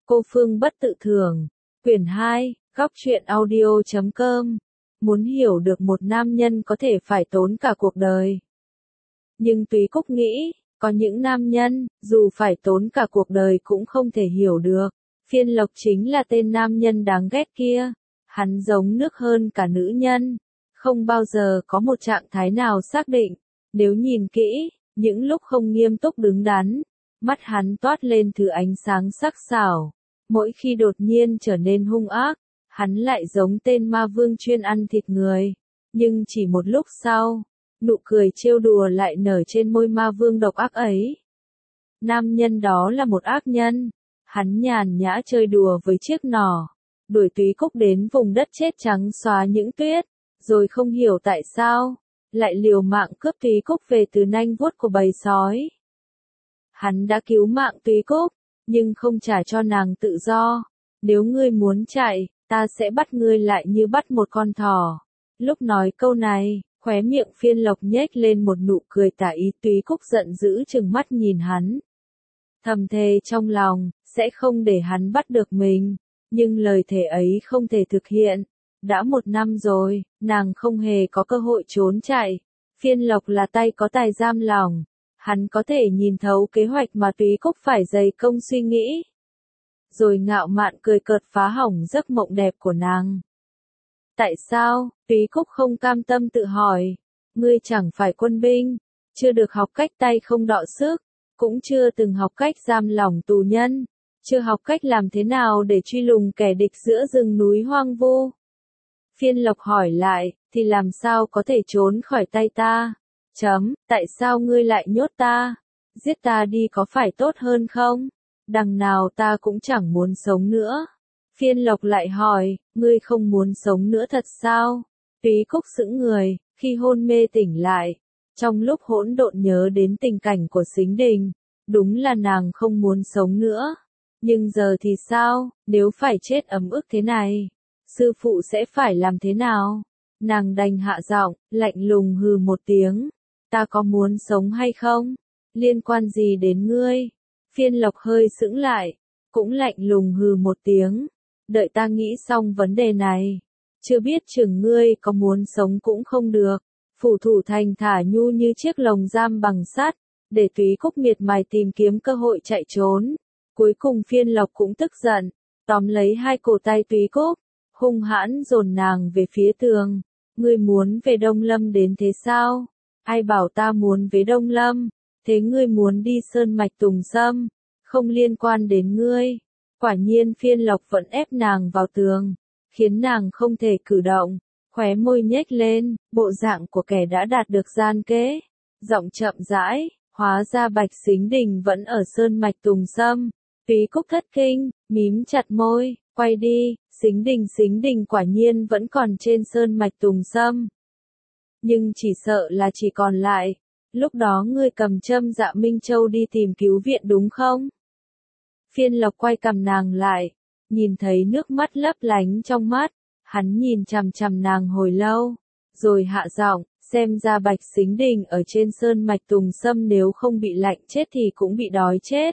Cô Phương Bất Tự Thường, quyển 2, góc truyện audio.com. Muốn hiểu được một nam nhân có thể phải tốn cả cuộc đời. Nhưng Túy Cúc nghĩ, có những nam nhân, dù phải tốn cả cuộc đời cũng không thể hiểu được. Phiên Lộc chính là tên nam nhân đáng ghét kia. Hắn giống nước hơn cả nữ nhân. Không bao giờ có một trạng thái nào xác định. Nếu nhìn kỹ, những lúc không nghiêm túc đứng đắn, mắt hắn toát lên thứ ánh sáng sắc sảo. Mỗi khi đột nhiên trở nên hung ác, hắn lại giống tên ma vương chuyên ăn thịt người. Nhưng chỉ một lúc sau, nụ cười trêu đùa lại nở trên môi ma vương độc ác ấy. Nam nhân đó là một ác nhân. Hắn nhàn nhã chơi đùa với chiếc nỏ, đuổi Túy Cúc đến vùng đất chết trắng xóa những tuyết, rồi không hiểu tại sao, lại liều mạng cướp Túy Cúc về từ nanh vuốt của bầy sói. Hắn đã cứu mạng Túy Cúc, nhưng không trả cho nàng tự do. Nếu ngươi muốn chạy, ta sẽ bắt ngươi lại như bắt một con thỏ. Lúc nói câu này, khóe miệng Phiên Lộc nhếch lên một nụ cười tà ý. Túy Cúc giận dữ trừng mắt nhìn hắn. Thầm thề trong lòng, sẽ không để hắn bắt được mình. Nhưng lời thề ấy không thể thực hiện. Đã 1 năm rồi, nàng không hề có cơ hội trốn chạy. Phiên Lộc là tay có tài giam lòng. Hắn có thể nhìn thấu kế hoạch mà Túy Cúc phải dày công suy nghĩ. Rồi ngạo mạn cười cợt phá hỏng giấc mộng đẹp của nàng. Tại sao? Túy Cúc không cam tâm tự hỏi. Ngươi chẳng phải quân binh, chưa được học cách tay không đọ sức, cũng chưa từng học cách giam lỏng tù nhân, chưa học cách làm thế nào để truy lùng kẻ địch giữa rừng núi hoang vu. Phiên Lộc hỏi lại, thì làm sao có thể trốn khỏi tay ta? Tại sao ngươi lại nhốt ta? Giết ta đi có phải tốt hơn không? Đằng nào ta cũng chẳng muốn sống nữa. Phiên Lộc lại hỏi, ngươi không muốn sống nữa thật sao? Túy Cúc sững người, khi hôn mê tỉnh lại. Trong lúc hỗn độn nhớ đến tình cảnh của Sính Đình, đúng là nàng không muốn sống nữa. Nhưng giờ thì sao, nếu phải chết ấm ức thế này, sư phụ sẽ phải làm thế nào? Nàng đành hạ giọng, lạnh lùng hừ một tiếng. Ta có muốn sống hay không? Liên quan gì đến ngươi? Phiên Lộc hơi sững lại, cũng lạnh lùng hừ một tiếng. Đợi ta nghĩ xong vấn đề này. Chưa biết chừng ngươi có muốn sống cũng không được. Phủ thủ thành thả nhu như chiếc lồng giam bằng sắt, để Túy Cúc miệt mài tìm kiếm cơ hội chạy trốn. Cuối cùng Phiên Lộc cũng tức giận, tóm lấy hai cổ tay Túy Cúc, hung hãn dồn nàng về phía tường. Ngươi muốn về Đông Lâm đến thế sao? Ai bảo ta muốn về Đông Lâm? Thế ngươi muốn đi sơn mạch Tùng Sâm, không liên quan đến ngươi. Quả nhiên Phiên Lộc vẫn ép nàng vào tường, khiến nàng không thể cử động, khóe môi nhếch lên, bộ dạng của kẻ đã đạt được gian kế. Giọng chậm rãi, hóa ra Bạch Sính Đình vẫn ở sơn mạch Tùng Sâm. Túy Cúc thất kinh, mím chặt môi, quay đi. Sính Đình quả nhiên vẫn còn trên sơn mạch Tùng Sâm. Nhưng chỉ sợ là chỉ còn lại. Lúc đó ngươi cầm châm Dạ Minh Châu đi tìm cứu viện đúng không? Phiên Lộc quay cằm nàng lại, nhìn thấy nước mắt lấp lánh trong mắt, hắn nhìn chằm chằm nàng hồi lâu, rồi hạ giọng, xem ra Bạch Sính Đình ở trên sơn mạch Tùng Sâm nếu không bị lạnh chết thì cũng bị đói chết.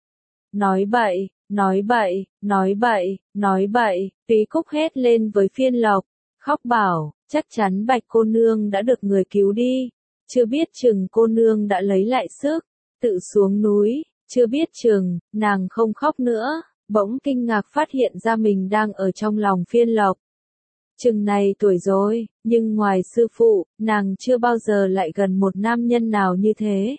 Nói bậy, nói bậy, nói bậy, nói bậy, Túy Cúc hét lên với Phiên Lộc, khóc bảo, chắc chắn Bạch cô nương đã được người cứu đi. Chưa biết chừng cô nương đã lấy lại sức, tự xuống núi, chưa biết chừng, nàng không khóc nữa, bỗng kinh ngạc phát hiện ra mình đang ở trong lòng Phiên Lộc. Chừng này tuổi rồi, nhưng ngoài sư phụ, nàng chưa bao giờ lại gần một nam nhân nào như thế.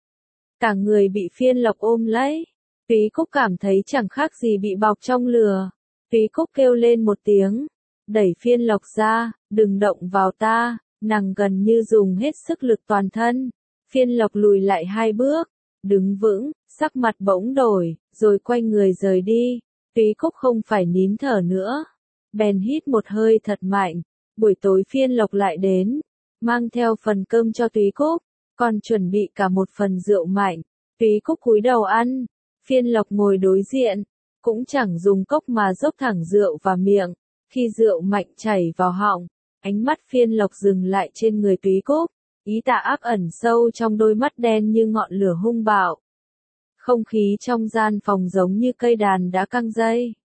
Cả người bị Phiên Lộc ôm lấy, Túy Cúc cảm thấy chẳng khác gì bị bọc trong lửa. Túy Cúc kêu lên một tiếng, đẩy Phiên Lộc ra, đừng động vào ta. Nàng gần như dùng hết sức lực toàn thân. Phiên Lộc lùi lại 2 bước, đứng vững, sắc mặt bỗng đổi, rồi quay người rời đi. Túy Cúc không phải nín thở nữa, bèn hít một hơi thật mạnh. Buổi tối Phiên Lộc lại đến, mang theo phần cơm cho Túy Cúc, còn chuẩn bị cả một phần rượu mạnh. Túy Cúc cúi đầu ăn, Phiên Lộc ngồi đối diện, cũng chẳng dùng cốc mà dốc thẳng rượu vào miệng. Khi rượu mạnh chảy vào họng, ánh mắt Phiên Lộc dừng lại trên người Túy Cúc, ý tà ác ẩn sâu trong đôi mắt đen như ngọn lửa hung bạo. Không khí trong gian phòng giống như cây đàn đã căng dây.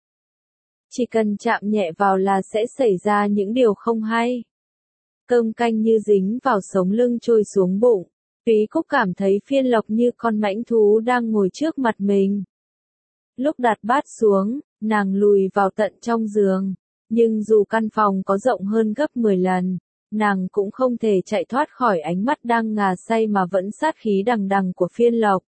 Chỉ cần chạm nhẹ vào là sẽ xảy ra những điều không hay. Cơm canh như dính vào sống lưng trôi xuống bụng. Túy Cúc cảm thấy Phiên Lộc như con mãnh thú đang ngồi trước mặt mình. Lúc đặt bát xuống, nàng lùi vào tận trong giường. Nhưng dù căn phòng có rộng hơn gấp 10 lần, nàng cũng không thể chạy thoát khỏi ánh mắt đang ngà say mà vẫn sát khí đằng đằng của Phiên Lộc.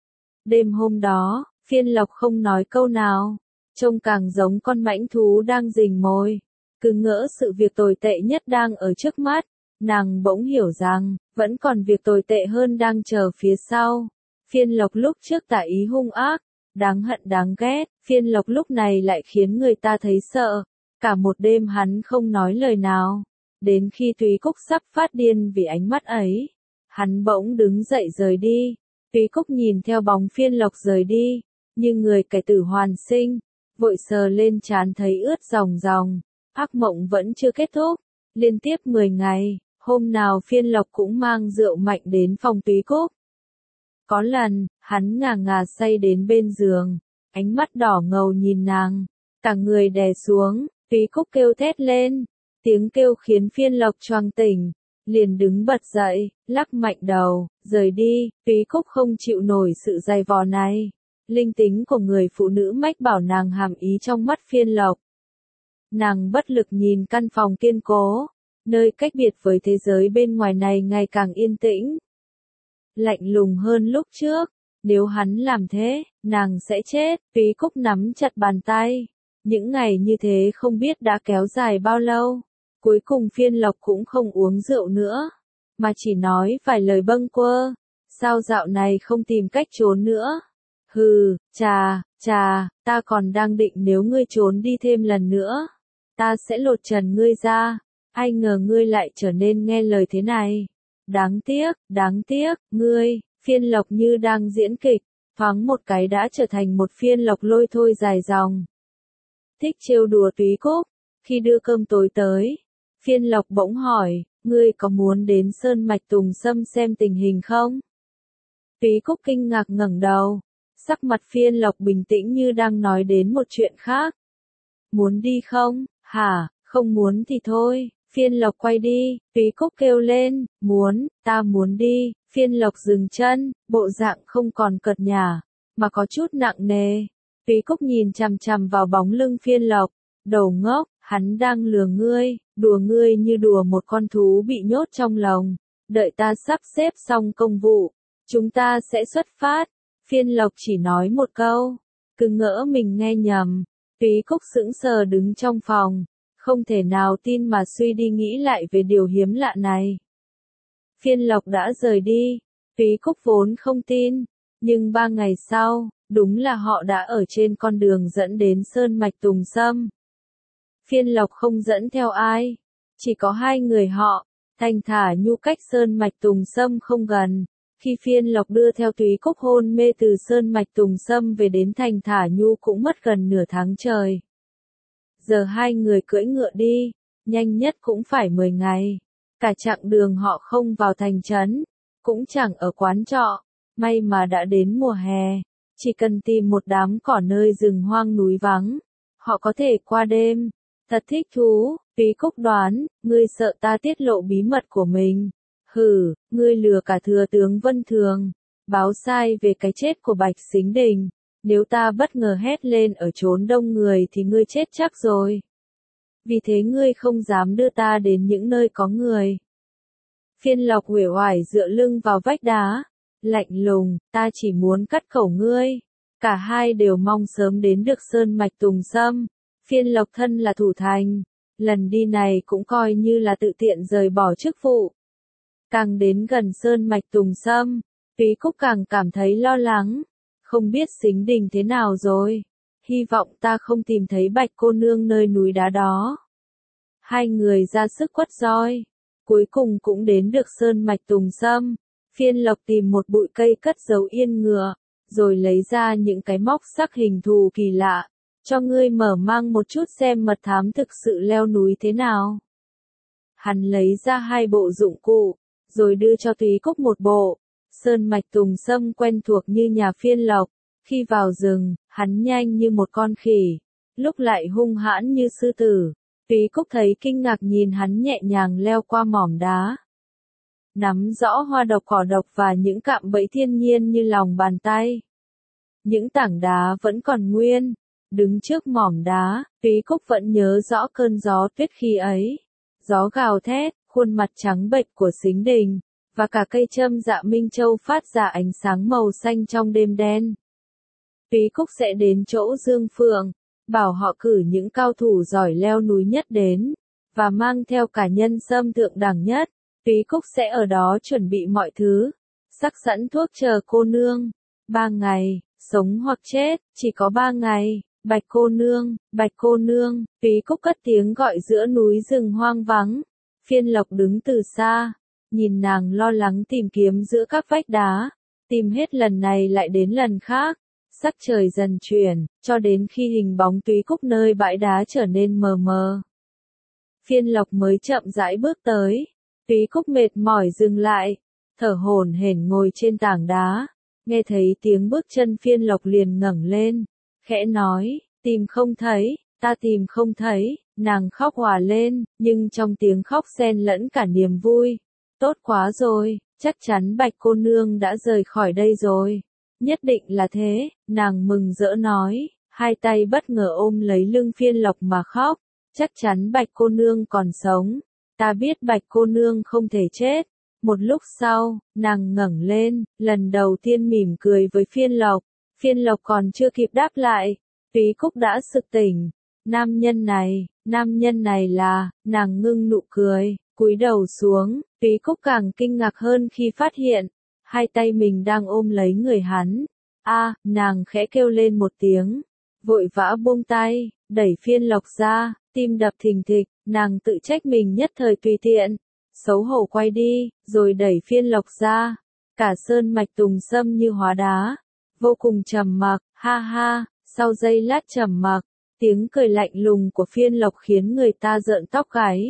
Đêm hôm đó, Phiên Lộc không nói câu nào, trông càng giống con mãnh thú đang rình mồi. Cứ ngỡ sự việc tồi tệ nhất đang ở trước mắt, nàng bỗng hiểu rằng, vẫn còn việc tồi tệ hơn đang chờ phía sau. Phiên Lộc lúc trước tả ý hung ác, đáng hận đáng ghét, Phiên Lộc lúc này lại khiến người ta thấy sợ. Cả một đêm hắn không nói lời nào. Đến khi Túy Cúc sắp phát điên vì ánh mắt ấy, hắn bỗng đứng dậy rời đi. Túy Cúc nhìn theo bóng Phiên Lộc rời đi, như người cải tử hoàn sinh, vội sờ lên trán thấy ướt ròng ròng. Ác mộng vẫn chưa kết thúc. Liên tiếp 10 ngày, hôm nào Phiên Lộc cũng mang rượu mạnh đến phòng Túy Cúc. Có lần, hắn ngà ngà say đến bên giường, ánh mắt đỏ ngầu nhìn nàng, cả người đè xuống. Túy Cúc kêu thét lên, tiếng kêu khiến Phiên Lộc choàng tỉnh, liền đứng bật dậy, lắc mạnh đầu, rời đi. Túy Cúc không chịu nổi sự dày vò này. Linh tính của người phụ nữ mách bảo nàng hàm ý trong mắt Phiên Lộc. Nàng bất lực nhìn căn phòng kiên cố, nơi cách biệt với thế giới bên ngoài này ngày càng yên tĩnh. Lạnh lùng hơn lúc trước, nếu hắn làm thế, nàng sẽ chết. Túy Cúc nắm chặt bàn tay. Những ngày như thế không biết đã kéo dài bao lâu. Cuối cùng Phiên Lộc cũng không uống rượu nữa, mà chỉ nói vài lời bâng quơ. Sao dạo này không tìm cách trốn nữa? Hừ, chà, ta còn đang định nếu ngươi trốn đi thêm lần nữa, ta sẽ lột trần ngươi ra. Ai ngờ ngươi lại trở nên nghe lời thế này. Đáng tiếc, ngươi. Phiên Lộc như đang diễn kịch, thoáng một cái đã trở thành một Phiên Lộc lôi thôi dài dòng. Thích trêu đùa Túy Cúc. Khi đưa cơm tối tới, Phiên Lộc bỗng hỏi, ngươi có muốn đến Sơn Mạch Tùng Sâm xem tình hình không? Túy Cúc kinh ngạc ngẩng đầu, sắc mặt Phiên Lộc bình tĩnh như đang nói đến một chuyện khác. Muốn đi không? Hả, không muốn thì thôi. Phiên Lộc quay đi. Túy Cúc kêu lên, ta muốn đi. Phiên Lộc dừng chân, bộ dạng không còn cợt nhả, mà có chút nặng nề. Túy Cúc nhìn chằm chằm vào bóng lưng Phiên Lộc, đầu ngốc, hắn đang lừa ngươi, đùa ngươi như đùa một con thú bị nhốt trong lồng. Đợi ta sắp xếp xong công vụ, chúng ta sẽ xuất phát. Phiên Lộc chỉ nói một câu, cứ ngỡ mình nghe nhầm. Túy Cúc sững sờ đứng trong phòng, không thể nào tin mà suy đi nghĩ lại về điều hiếm lạ này. Phiên Lộc đã rời đi, Túy Cúc vốn không tin, nhưng 3 ngày sau, đúng là họ đã ở trên con đường dẫn đến Sơn Mạch Tùng Sâm. Phiên Lộc không dẫn theo ai, chỉ có 2 người họ. Thành Thả Nhu cách Sơn Mạch Tùng Sâm không gần. Khi Phiên Lộc đưa theo Túy Cúc hôn mê từ Sơn Mạch Tùng Sâm về đến Thành Thả Nhu cũng mất gần nửa tháng trời. Giờ 2 người cưỡi ngựa đi, nhanh nhất cũng phải 10 ngày. Cả chặng đường họ không vào thành trấn, cũng chẳng ở quán trọ. May mà đã đến mùa hè, chỉ cần tìm một đám cỏ nơi rừng hoang núi vắng, họ có thể qua đêm. Thật thích thú. Túy Cúc đoán, ngươi sợ ta tiết lộ bí mật của mình. Hừ, ngươi lừa cả thừa tướng Vân Thường, báo sai về cái chết của Bạch Sính Đình. Nếu ta bất ngờ hét lên ở chốn đông người thì ngươi chết chắc rồi. Vì thế ngươi không dám đưa ta đến những nơi có người. Phiên Lộc uể oải dựa lưng vào vách đá, lạnh lùng, ta chỉ muốn cắt khẩu ngươi. Cả hai đều mong sớm đến được Sơn Mạch Tùng Sâm. Phiên Lộc thân là thủ thành, lần đi này cũng coi như là tự tiện rời bỏ chức vụ. Càng đến gần Sơn Mạch Tùng Sâm, Túy Cúc càng cảm thấy lo lắng, không biết Sính Đình thế nào rồi. Hy vọng ta không tìm thấy Bạch cô nương nơi núi đá đó. 2 người ra sức quất roi, cuối cùng cũng đến được Sơn Mạch Tùng Sâm. Phiên Lộc tìm một bụi cây cất giấu yên ngựa, rồi lấy ra những cái móc sắc hình thù kỳ lạ. Cho ngươi mở mang một chút xem mật thám thực sự leo núi thế nào. Hắn lấy ra 2 bộ dụng cụ, rồi đưa cho Túy Cúc một bộ. Sơn Mạch Tùng Sâm quen thuộc như nhà Phiên Lộc, Khi vào rừng, hắn nhanh như một con khỉ, lúc lại hung hãn như sư tử. Túy Cúc thấy kinh ngạc nhìn hắn nhẹ nhàng leo qua mỏm đá. Nắm rõ hoa độc cỏ độc và những cạm bẫy thiên nhiên như lòng bàn tay. Những tảng đá vẫn còn nguyên. Đứng trước mỏm đá, Túy Cúc vẫn nhớ rõ cơn gió tuyết khi ấy. Gió gào thét, khuôn mặt trắng bệch của Sính Đình, và cả cây châm dạ Minh Châu phát ra ánh sáng màu xanh trong đêm đen. Túy Cúc sẽ đến chỗ Dương Phượng, bảo họ cử những cao thủ giỏi leo núi nhất đến, và mang theo cả nhân sâm thượng đẳng nhất. Túy Cúc sẽ ở đó chuẩn bị mọi thứ, sắc sẵn thuốc chờ cô nương. 3 ngày, sống hoặc chết, chỉ có 3 ngày. Bạch cô nương, Túy Cúc cất tiếng gọi giữa núi rừng hoang vắng. Phiên Lộc đứng từ xa, nhìn nàng lo lắng tìm kiếm giữa các vách đá, tìm hết lần này lại đến lần khác. Sắc trời dần chuyển, cho đến khi hình bóng Túy Cúc nơi bãi đá trở nên mờ mờ. Phiên Lộc mới chậm rãi bước tới. Túy Cúc mệt mỏi dừng lại, thở hổn hển ngồi trên tảng đá. Nghe thấy tiếng bước chân Phiên Lộc liền ngẩng lên, khẽ nói, tìm không thấy, ta tìm không thấy. Nàng khóc òa lên, nhưng trong tiếng khóc xen lẫn cả niềm vui. Tốt quá rồi, chắc chắn Bạch cô nương đã rời khỏi đây rồi. Nhất định là thế, nàng mừng rỡ nói, hai tay bất ngờ ôm lấy lưng Phiên Lộc mà khóc. Chắc chắn Bạch cô nương còn sống. Ta biết Bạch cô nương không thể chết. Một lúc sau, nàng ngẩng lên, lần đầu tiên mỉm cười với Phiên Lộc. Phiên Lộc còn chưa kịp đáp lại, Túy Cúc đã sực tỉnh. Nam nhân này là, nàng ngưng nụ cười, cúi đầu xuống. Túy Cúc càng kinh ngạc hơn khi phát hiện, hai tay mình đang ôm lấy người hắn. Nàng khẽ kêu lên một tiếng, vội vã buông tay, đẩy Phiên Lộc ra, tim đập thình thịch, nàng tự trách mình nhất thời tùy tiện, xấu hổ quay đi, rồi đẩy Phiên Lộc ra. Cả sơn mạch tùng sâm như hóa đá, vô cùng trầm mặc, ha ha. Sau giây lát trầm mặc, tiếng cười lạnh lùng của Phiên Lộc khiến người ta rợn tóc gáy.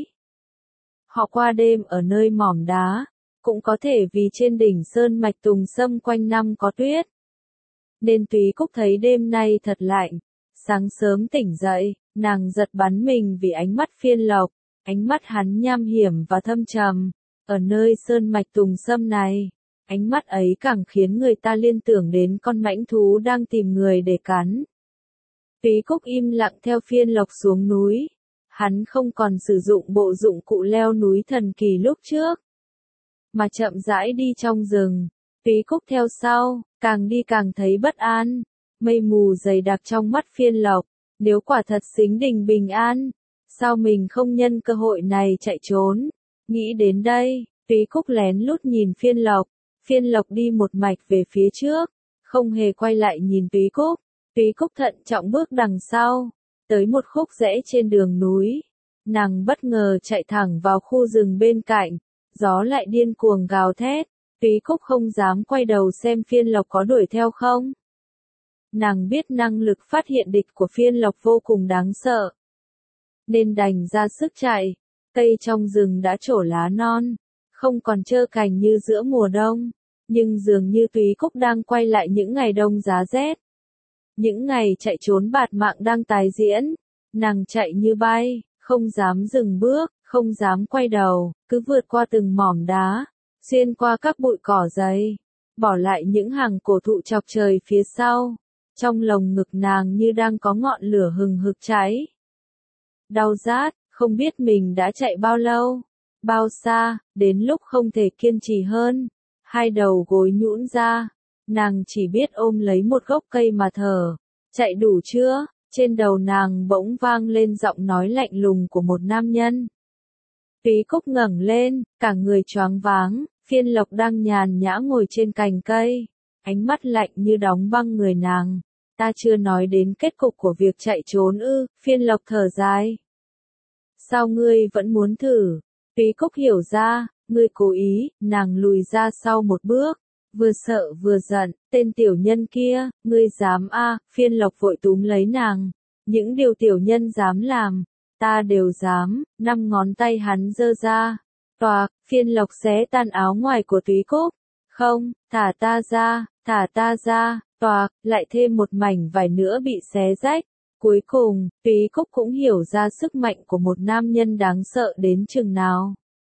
Họ qua đêm ở nơi mỏm đá, cũng có thể vì trên đỉnh sơn mạch tùng sâm quanh năm có tuyết. Nên Túy Cúc thấy đêm nay thật lạnh. Sáng sớm tỉnh dậy, nàng giật bắn mình vì ánh mắt Phiên Lộc, ánh mắt hắn nham hiểm và thâm trầm. Ở nơi sơn mạch tùng sâm này, ánh mắt ấy càng khiến người ta liên tưởng đến con mãnh thú đang tìm người để cắn. Túy Cúc im lặng theo Phiên Lộc xuống núi. Hắn không còn sử dụng bộ dụng cụ leo núi thần kỳ lúc trước, mà chậm rãi đi trong rừng. Túy Cúc theo sau, càng đi càng thấy bất an. Mây mù dày đặc trong mắt Phiên Lộc. Nếu quả thật Sính Đình bình an, sao mình không nhân cơ hội này chạy trốn? Nghĩ đến đây, Túy Cúc lén lút nhìn Phiên Lộc. Phiên Lộc đi một mạch về phía trước, không hề quay lại nhìn Túy Cúc. Túy Cúc thận trọng bước đằng sau, tới một khúc rẽ trên đường núi. Nàng bất ngờ chạy thẳng vào khu rừng bên cạnh, gió lại điên cuồng gào thét. Túy Cúc không dám quay đầu xem Phiên Lộc có đuổi theo không. Nàng biết năng lực phát hiện địch của Phiên Lộc vô cùng đáng sợ, nên đành ra sức chạy. Cây trong rừng đã trổ lá non, không còn trơ cành như giữa mùa đông, nhưng dường như Túy Cúc đang quay lại những ngày đông giá rét. Những ngày chạy trốn bạt mạng đang tái diễn. Nàng chạy như bay, không dám dừng bước, không dám quay đầu, cứ vượt qua từng mỏm đá, xuyên qua các bụi cỏ dày, bỏ lại những hàng cổ thụ chọc trời phía sau. Trong lồng ngực nàng như đang có ngọn lửa hừng hực cháy. Đau rát, không biết mình đã chạy bao lâu, bao xa, đến lúc không thể kiên trì hơn. Hai đầu gối nhũn ra, nàng chỉ biết ôm lấy một gốc cây mà thở. Chạy đủ chưa? Trên đầu nàng bỗng vang lên giọng nói lạnh lùng của một nam nhân. Túy Cúc ngẩng lên, cả người choáng váng. Phiên Lộc đang nhàn nhã ngồi trên cành cây, ánh mắt lạnh như đóng băng người nàng. Ta chưa nói đến kết cục của việc chạy trốn ư? Phiên Lộc thở dài. Sao ngươi vẫn muốn thử? Túy Cúc hiểu ra, ngươi cố ý. Nàng lùi ra sau một bước, vừa sợ vừa giận. Tên tiểu nhân kia, ngươi dám Phiên Lộc vội túm lấy nàng. Những điều tiểu nhân dám làm, ta đều dám. 5 ngón tay hắn giơ ra. Toạc, Phiên Lộc xé tan áo ngoài của Túy Cúc. Không, thả ta ra, thả ta ra. toạc, lại thêm một mảnh vải nữa bị xé rách. Cuối cùng, Túy Cúc cũng hiểu ra sức mạnh của một nam nhân đáng sợ đến chừng nào.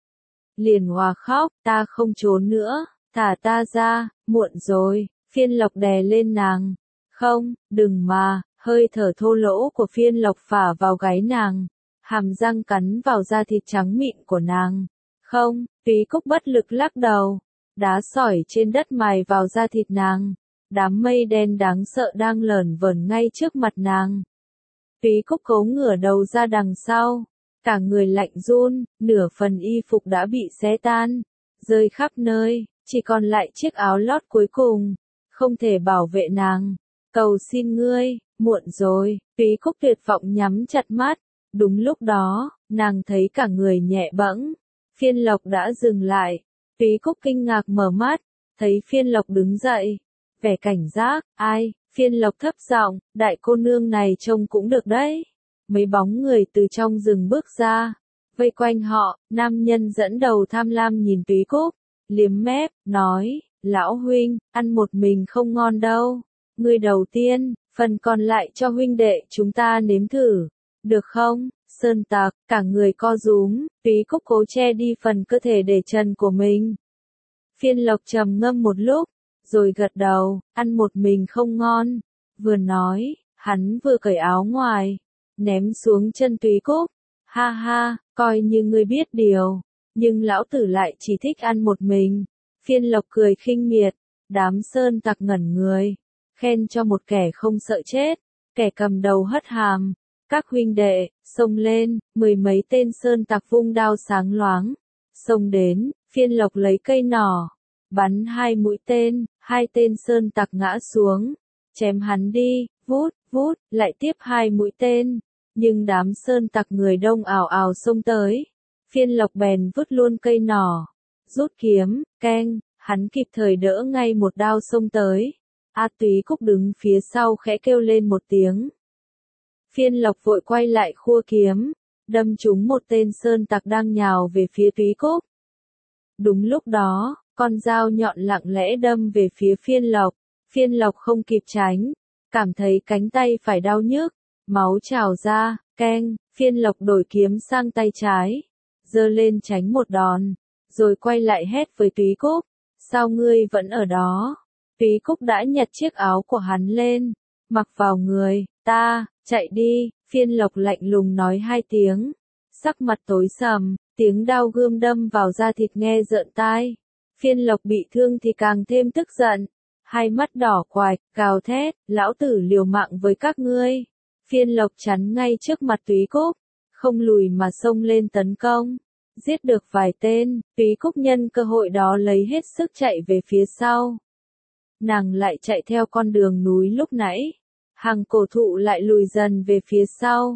Liền òa khóc, ta không trốn nữa, thả ta ra, muộn rồi, Phiên Lộc đè lên nàng. Không, đừng mà, hơi thở thô lỗ của Phiên Lộc phả vào gáy nàng, hàm răng cắn vào da thịt trắng mịn của nàng. Không, Túy Cúc bất lực lắc đầu, đá sỏi trên đất mài vào da thịt nàng, đám mây đen đáng sợ đang lởn vởn ngay trước mặt nàng. Túy Cúc cố ngửa đầu ra đằng sau, cả người lạnh run, nửa phần y phục đã bị xé tan, rơi khắp nơi, chỉ còn lại chiếc áo lót cuối cùng, không thể bảo vệ nàng. Cầu xin ngươi, muộn rồi, Túy Cúc tuyệt vọng nhắm chặt mắt, đúng lúc đó, nàng thấy cả người nhẹ bẫng, Phiên Lộc đã dừng lại, Túy Cúc kinh ngạc mở mắt, thấy Phiên Lộc đứng dậy, vẻ cảnh giác, ai, Phiên Lộc thấp giọng, đại cô nương này trông cũng được đấy. Mấy bóng người từ trong rừng bước ra, vây quanh họ, nam nhân dẫn đầu tham lam nhìn Túy Cúc, liếm mép, nói, lão huynh, ăn một mình không ngon đâu, ngươi đầu tiên, phần còn lại cho huynh đệ chúng ta nếm thử, được không? Sơn Tạc, cả người co rúm, Túy Cúc cố che đi phần cơ thể để trần của mình. Phiên Lộc trầm ngâm một lúc, rồi gật đầu, ăn một mình không ngon, vừa nói, hắn vừa cởi áo ngoài, ném xuống chân Túy Cúc, ha ha, coi như ngươi biết điều, nhưng lão tử lại chỉ thích ăn một mình. Phiên Lộc cười khinh miệt, đám Sơn Tặc ngẩn người, khen cho một kẻ không sợ chết, kẻ cầm đầu hất hàm, các huynh đệ, xông lên, mười mấy tên Sơn Tặc vung đao sáng loáng, xông đến, Phiên Lộc lấy cây nỏ, bắn 2 mũi tên, 2 tên Sơn Tặc ngã xuống, chém hắn đi, vút, vút, lại tiếp 2 mũi tên, nhưng đám Sơn Tặc người đông ào ào xông tới, Phiên Lộc bèn vứt luôn cây nỏ, rút kiếm, keng, hắn kịp thời đỡ ngay một đao xông tới, Túy Cúc đứng phía sau khẽ kêu lên một tiếng. Phiên Lộc vội quay lại khua kiếm, đâm trúng một tên Sơn Tặc đang nhào về phía Túy Cúc. Đúng lúc đó, con dao nhọn lặng lẽ đâm về phía Phiên Lộc không kịp tránh, cảm thấy cánh tay phải đau nhức, máu trào ra, keng, Phiên Lộc đổi kiếm sang tay trái, giơ lên tránh một đòn, rồi quay lại hét với Túy Cúc, sao ngươi vẫn ở đó? Túy Cúc đã nhặt chiếc áo của hắn lên, mặc vào người, ta, chạy đi, Phiên Lộc lạnh lùng nói 2 tiếng, sắc mặt tối sầm, tiếng đao gươm đâm vào da thịt nghe rợn tai. Phiên Lộc bị thương thì càng thêm tức giận, hai mắt đỏ quạch, gào thét, lão tử liều mạng với các ngươi. Phiên Lộc chắn ngay trước mặt Túy Cúc, không lùi mà xông lên tấn công, giết được vài tên, Túy Cúc nhân cơ hội đó lấy hết sức chạy về phía sau. Nàng lại chạy theo con đường núi lúc nãy, hàng cổ thụ lại lùi dần về phía sau,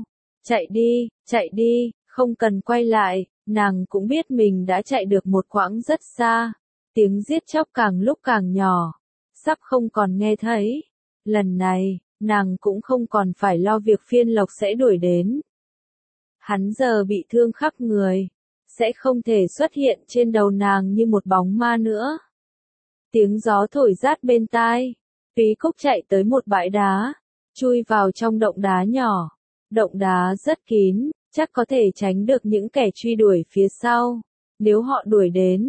chạy đi, không cần quay lại, nàng cũng biết mình đã chạy được một quãng rất xa, tiếng giết chóc càng lúc càng nhỏ, sắp không còn nghe thấy, lần này, nàng cũng không còn phải lo việc Phiên Lộc sẽ đuổi đến. Hắn giờ bị thương khắp người, sẽ không thể xuất hiện trên đầu nàng như một bóng ma nữa. Tiếng gió thổi rát bên tai, Túy Cúc chạy tới một bãi đá, chui vào trong động đá nhỏ. Động đá rất kín, chắc có thể tránh được những kẻ truy đuổi phía sau. Nếu họ đuổi đến,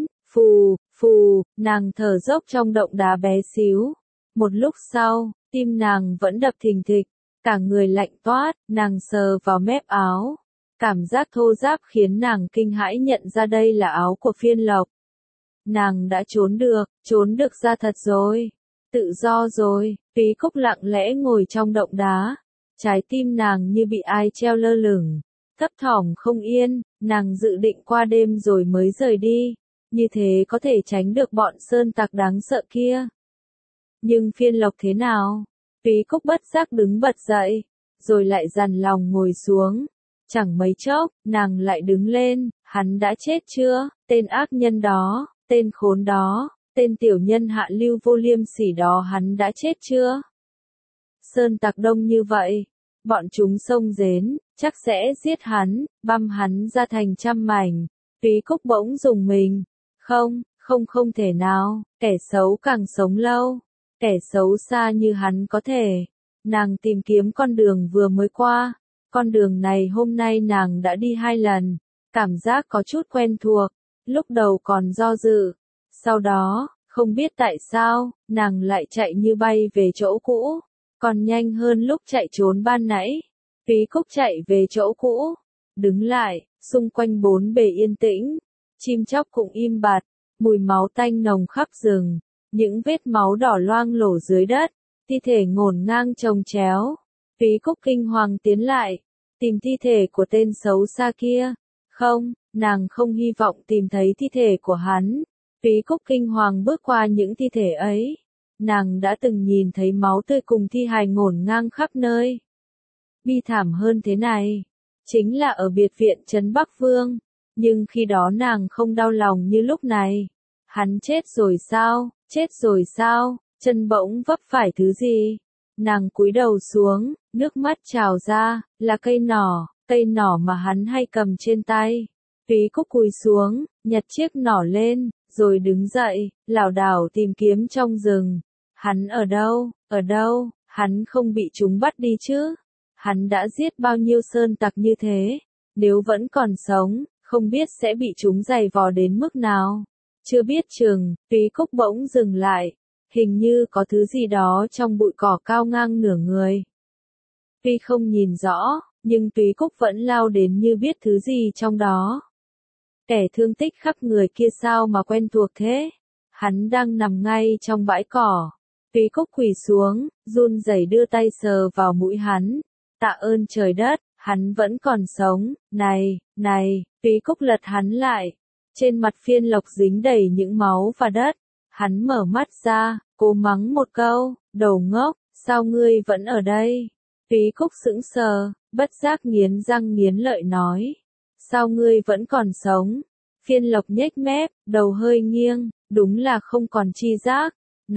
phù, nàng thở dốc trong động đá bé xíu. Một lúc sau, tim nàng vẫn đập thình thịch, cả người lạnh toát, nàng sờ vào mép áo. Cảm giác thô ráp khiến nàng kinh hãi nhận ra đây là áo của Phiên Lộc. Nàng đã trốn được ra thật rồi, tự do rồi. Túy Cúc lặng lẽ ngồi trong động đá, trái tim nàng như bị ai treo lơ lửng, thấp thỏm không yên, nàng dự định qua đêm rồi mới rời đi, như thế có thể tránh được bọn Sơn Tặc đáng sợ kia. Nhưng Phiên Lộc thế nào? Túy Cúc bất giác đứng bật dậy, rồi lại dằn lòng ngồi xuống. Chẳng mấy chốc, nàng lại đứng lên, hắn đã chết chưa? Tên ác nhân đó, tên khốn đó, tên tiểu nhân hạ lưu vô liêm sỉ đó hắn đã chết chưa? Sơn Tặc đông như vậy, bọn chúng xông đến, chắc sẽ giết hắn, băm hắn ra thành trăm mảnh. Túy Cúc bỗng rùng mình, không thể nào, kẻ xấu càng sống lâu, Kẻ xấu xa như hắn có thể. Nàng tìm kiếm con đường vừa mới qua. Con đường này hôm nay nàng đã đi 2 lần. Cảm giác có chút quen thuộc. Lúc đầu còn do dự. Sau đó, không biết tại sao, nàng lại chạy như bay về chỗ cũ. Còn nhanh hơn lúc chạy trốn ban nãy. Phí Cúc chạy về chỗ cũ. Đứng lại, xung quanh bốn bề yên tĩnh. Chim chóc cũng im bặt. Mùi máu tanh nồng khắp rừng. Những vết máu đỏ loang lổ dưới đất. Thi thể ngổn ngang chồng chéo. Phí Cúc kinh hoàng tiến lại. Tìm thi thể của tên xấu xa kia. Không, nàng không hy vọng tìm thấy thi thể của hắn. Phí Cúc kinh hoàng bước qua những thi thể ấy. Nàng đã từng nhìn thấy máu tươi cùng thi hài ngổn ngang khắp nơi. Bi thảm hơn thế này, chính là ở biệt viện trấn Bắc Vương. Nhưng khi đó nàng không đau lòng như lúc này. Hắn chết rồi sao, chết rồi sao, chân bỗng vấp phải thứ gì. Nàng cúi đầu xuống, nước mắt trào ra, là cây nỏ mà hắn hay cầm trên tay. Phí Cúc cúi xuống, nhặt chiếc nỏ lên, rồi đứng dậy, lảo đảo tìm kiếm trong rừng. Hắn ở đâu, hắn không bị chúng bắt đi chứ? Hắn đã giết bao nhiêu sơn tặc như thế? Nếu vẫn còn sống, không biết sẽ bị chúng giày vò đến mức nào. Chưa biết chừng, Phí Cúc bỗng dừng lại. Hình như có thứ gì đó trong bụi cỏ cao ngang nửa người. Tuy không nhìn rõ, nhưng Phí Cúc vẫn lao đến như biết thứ gì trong đó. Kẻ thương tích khắp người kia sao mà quen thuộc thế? Hắn đang nằm ngay trong bãi cỏ. Phí Cúc quỳ xuống, run rẩy đưa tay sờ vào mũi hắn. Tạ ơn trời đất, hắn vẫn còn sống. Này, Phí Cúc lật hắn lại. Trên mặt Phiên Lộc dính đầy những máu và đất. Hắn mở mắt ra, cố mắng một câu, đồ ngốc, sao ngươi vẫn ở đây? Phí Cúc sững sờ, bất giác nghiến răng nghiến lợi nói. Sao ngươi vẫn còn sống? Phiên Lộc nhếch mép, đầu hơi nghiêng, đúng là không còn chi giác.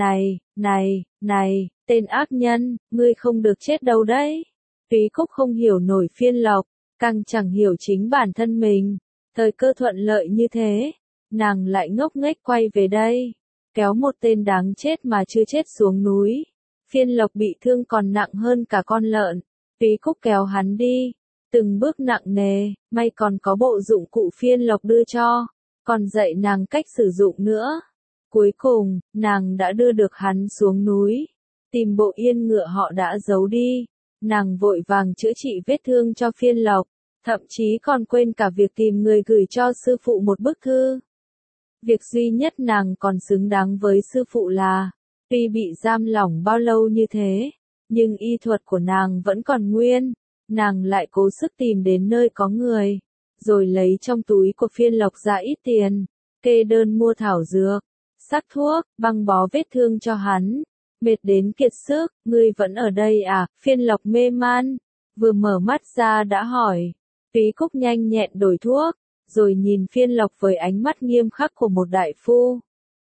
Này, tên ác nhân, ngươi không được chết đâu đấy. Phí Cúc không hiểu nổi Phiên Lộc, càng chẳng hiểu chính bản thân mình. Thời cơ thuận lợi như thế, nàng lại ngốc nghếch quay về đây. Kéo một tên đáng chết mà chưa chết xuống núi. Phiên Lộc bị thương còn nặng hơn cả con lợn. Phí Cúc kéo hắn đi. Từng bước nặng nề, may còn có bộ dụng cụ Phiên Lộc đưa cho. Còn dạy nàng cách sử dụng nữa. Cuối cùng, nàng đã đưa được hắn xuống núi. Tìm bộ yên ngựa họ đã giấu đi. Nàng vội vàng chữa trị vết thương cho Phiên Lộc. Thậm chí còn quên cả việc tìm người gửi cho sư phụ một bức thư. Việc duy nhất nàng còn xứng đáng với sư phụ là, tuy bị giam lỏng bao lâu như thế, nhưng y thuật của nàng vẫn còn nguyên. Nàng lại cố sức tìm đến nơi có người, rồi lấy trong túi của Phiên Lộc ra ít tiền, kê đơn mua thảo dược, sắc thuốc, băng bó vết thương cho hắn. Mệt đến kiệt sức, ngươi vẫn ở đây à? Phiên Lộc mê man, vừa mở mắt ra đã hỏi. Phí Cúc nhanh nhẹn đổi thuốc, rồi nhìn Phiên Lộc với ánh mắt nghiêm khắc của một đại phu.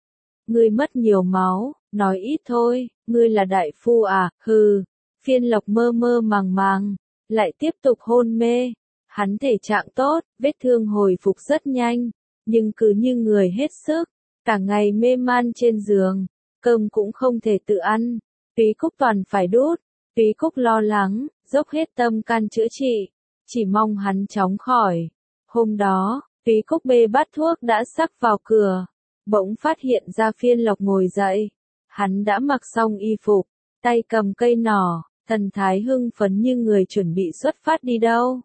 Ngươi mất nhiều máu, nói ít thôi, ngươi là đại phu à? Hừ. Phiên Lộc mơ mơ màng màng, lại tiếp tục hôn mê. Hắn thể trạng tốt, vết thương hồi phục rất nhanh, nhưng cứ như người hết sức, cả ngày mê man trên giường, cơm cũng không thể tự ăn. Phí Cúc toàn phải đút. Phí Cúc lo lắng, dốc hết tâm can chữa trị, chỉ mong hắn chóng khỏi. Hôm đó, Phí Cúc bê bát thuốc đã sắc vào cửa, bỗng phát hiện ra Phiên Lộc ngồi dậy. Hắn đã mặc xong y phục, tay cầm cây nỏ, thần thái hưng phấn như người chuẩn bị xuất phát đi đâu.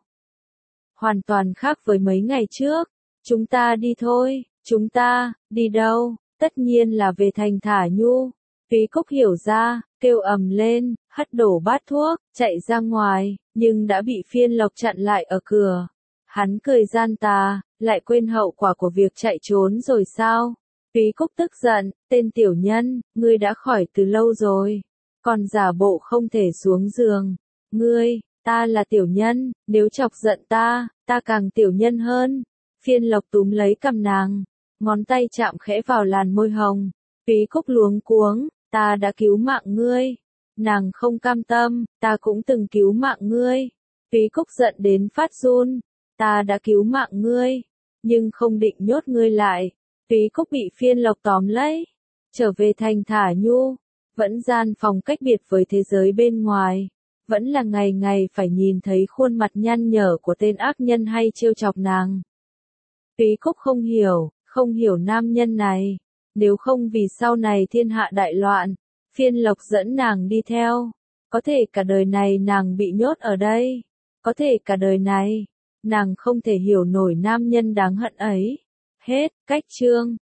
Hoàn toàn khác với mấy ngày trước. Chúng ta đi thôi. Chúng ta, đi đâu? Tất nhiên là về thành Thả Nhu. Phí Cúc hiểu ra, kêu ầm lên, hất đổ bát thuốc, chạy ra ngoài, nhưng đã bị Phiên Lộc chặn lại ở cửa. Hắn cười gian tà, lại quên hậu quả của việc chạy trốn rồi sao? Phí Cúc tức giận, tên tiểu nhân, ngươi đã khỏi từ lâu rồi, còn giả bộ không thể xuống giường. Ngươi, ta là tiểu nhân, nếu chọc giận ta càng tiểu nhân hơn. Phiên Lộc túm lấy cằm nàng, ngón tay chạm khẽ vào làn môi hồng. Phí Cúc luống cuống, ta đã cứu mạng ngươi. Nàng không cam tâm, ta cũng từng cứu mạng ngươi. Phí Cúc giận đến phát run, ta đã cứu mạng ngươi, nhưng không định nhốt ngươi lại. Phí Cúc bị Phiên Lộc tóm lấy, trở về thành Thả Nhu. vẫn gian phòng cách biệt với thế giới bên ngoài, vẫn là ngày ngày phải nhìn thấy khuôn mặt nhăn nhở của tên ác nhân hay trêu chọc nàng. Túy Cúc không hiểu nam nhân này, nếu không vì sau này thiên hạ đại loạn, Phiên Lộc dẫn nàng đi theo, có thể cả đời này nàng bị nhốt ở đây, có thể cả đời này, nàng không thể hiểu nổi nam nhân đáng hận ấy. Hết, cách chương.